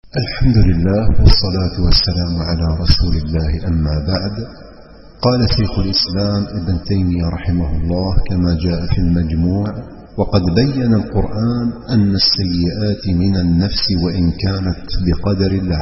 الحمد لله والصلاة والسلام على رسول الله، أما بعد. قال شيخ الإسلام ابن تيمية رحمه الله كما جاء في المجموع: وقد بين القرآن أن السيئات من النفس وإن كانت بقدر الله،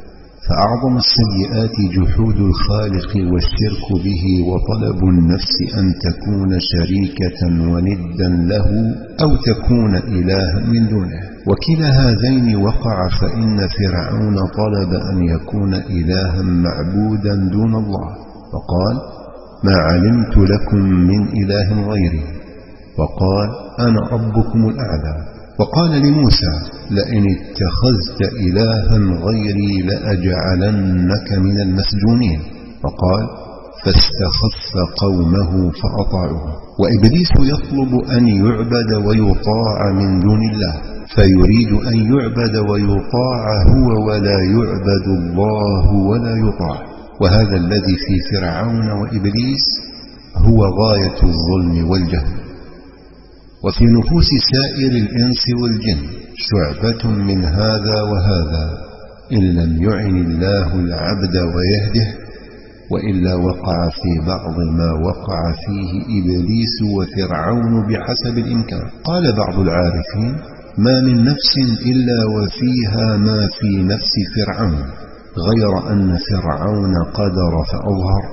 فأعظم السيئات جحود الخالق والشرك به وطلب النفس أن تكون شريكة وندا له أو تكون إلها من دونه، وكلا هذين وقع، فإن فرعون طلب أن يكون إلها معبودا دون الله، وقال: ما علمت لكم من إله غيري، وقال: أنا ربكم الأعلى. وقال لموسى: لئن اتخذت إلها غيري لأجعلنك من المسجونين، وقال: فاستخف قومه فأطاعوه. وإبليس يطلب أن يعبد ويطاع من دون الله، فيريد أن يعبد ويطاع هو ولا يعبد الله ولا يطاع، وهذا الذي في فرعون وإبليس هو غاية الظلم والجهل. وفي نفوس سائر الإنس والجن شعبة من هذا وهذا، إن لم يعن الله العبد ويهده، وإلا وقع في بعض ما وقع فيه إبليس وفرعون بحسب الإمكان. قال بعض العارفين: ما من نفس إلا وفيها ما في نفس فرعون، غير أن فرعون قدر فأظهر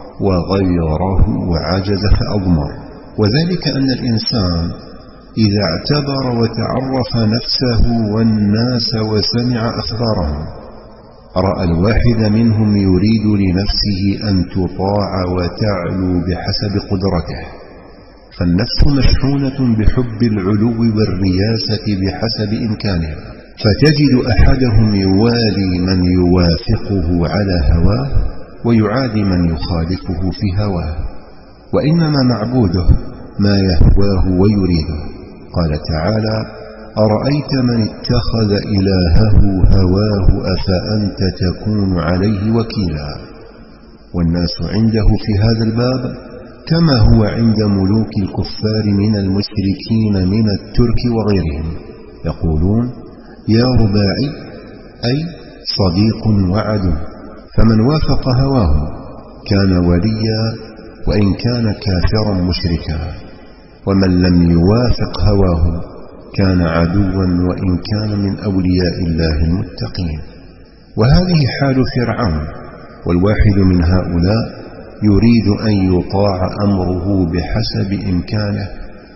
وغيره عجز فأضمر. وذلك أن الإنسان إذا اعتبر وتعرف نفسه والناس وسمع أخبارهم، رأى الواحد منهم يريد لنفسه أن تطاع وتعلو بحسب قدرته، فالنفس مشحونة بحب العلو والرياسة بحسب إمكانها، فتجد أحدهم يوالي من يوافقه على هواه ويعادي من يخالفه في هواه، وإنما معبوده ما يهواه ويريده. قال تعالى: أرأيت من اتخذ إلهه هواه أفأنت تكون عليه وكيلا. والناس عنده في هذا الباب كما هو عند ملوك الكفار من المشركين من الترك وغيرهم، يقولون: يا رباعي، أي صديق وعدو، فمن وافق هواه كان وليا وإن كان كافرا مشركا، ومن لم يوافق هواه كان عدوا وإن كان من أولياء الله المتقين. وهذه حال فرعون، والواحد من هؤلاء يريد أن يطاع أمره بحسب إمكانه،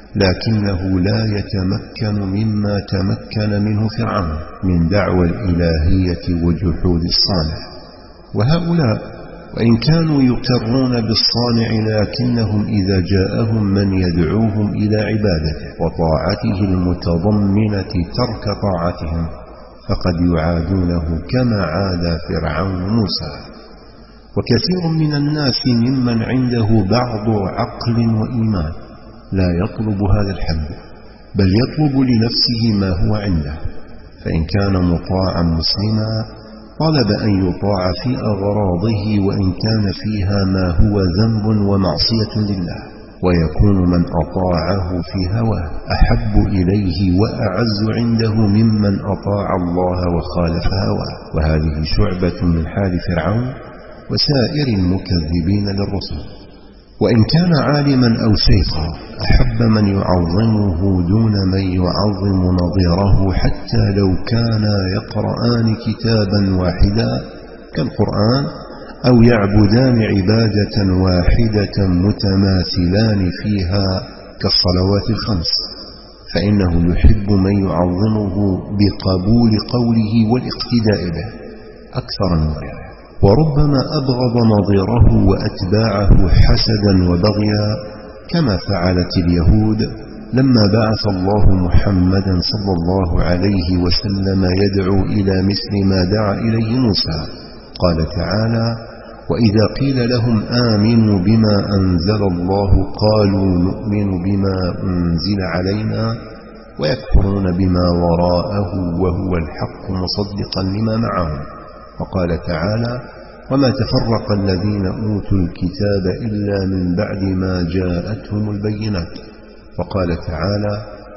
لكنه لا يتمكن مما تمكن منه فرعون من دعوى الإلهية وجحود الصانع. وهؤلاء وإن كانوا يقرون بالصانع، لكنهم إذا جاءهم من يدعوهم إلى عبادته وطاعته المتضمنة ترك طاعتهم فقد يعادونه كما عاد فرعون موسى. وكثير من الناس ممن عنده بعض عقل وإيمان لا يطلب هذا الحمد، بل يطلب لنفسه ما هو عنده، فإن كان مطاعا مسلما طلب أن يطاع في أغراضه وإن كان فيها ما هو ذنب ومعصية لله، ويكون من أطاعه في هواه أحب إليه وأعز عنده ممن أطاع الله وخالف هواه. وهذه شعبة من حال فرعون وسائر المكذبين للرسل. وإن كان عالما أو شيخا أحب من يعظمه دون من يعظم نظيره، حتى لو كانا يقرآن كتابا واحدا كالقرآن أو يعبدان عبادة واحدة متماثلان فيها كالصلوات الخمس، فإنه يحب من يعظمه بقبول قوله والاقتداء به أكثر من غيره، وربما أبغض نظيره وأتباعه حسدا وبغيا، كما فعلت اليهود لما بعث الله محمدا صلى الله عليه وسلم يدعو إلى مثل ما دعا إليه موسى. قال تعالى: وإذا قيل لهم آمنوا بما أنزل الله قالوا نؤمن بما أنزل علينا ويكفرون بما وراءه وهو الحق مصدقا لما معهم. وقال تعالى: وما تفرق الذين أوتوا الكتاب إلا من بعد ما جاءتهم البينات. وقال تعالى: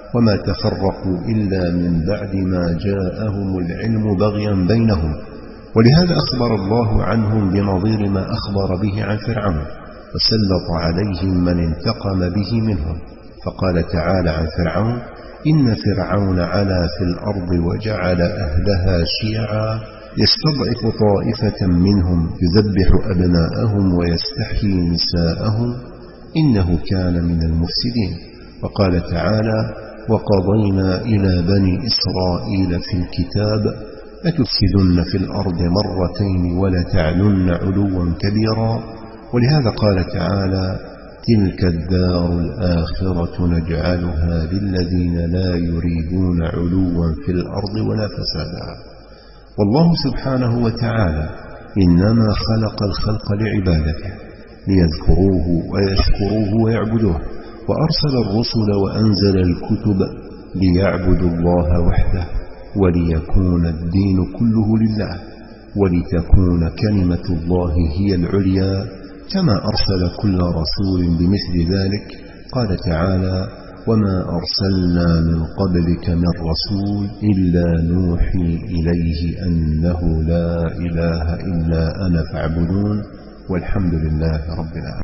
وما تفرقوا إلا من بعد ما جاءهم العلم بغيا بينهم. ولهذا أخبر الله عنهم بنظير ما أخبر به عن فرعون، وسلط عليهم من انتقم به منهم. فقال تعالى عن فرعون: إن فرعون علا في الأرض وجعل أهلها شيعا يستضعف طائفة منهم يذبح أبناءهم ويستحيي نساءهم إنه كان من المفسدين. وقال تعالى: وقضينا إلى بني إسرائيل في الكتاب لتفسدن في الأرض مرتين ولتعلن علوا كبيرا. ولهذا قال تعالى: تلك الدار الآخرة نجعلها للذين لا يريدون علوا في الأرض ولا فسادا. والله سبحانه وتعالى إنما خلق الخلق لعبادته، ليذكروه ويشكروه ويعبدوه، وأرسل الرسل وأنزل الكتب ليعبدوا الله وحده، وليكون الدين كله لله، ولتكون كلمة الله هي العليا، كما أرسل كل رسول بمثل ذلك. قال تعالى: وما أرسلنا من قبلك من رسول إلا نوحي إليه أنه لا إله إلا أنا فاعبدون، والحمد لله رب العالمين.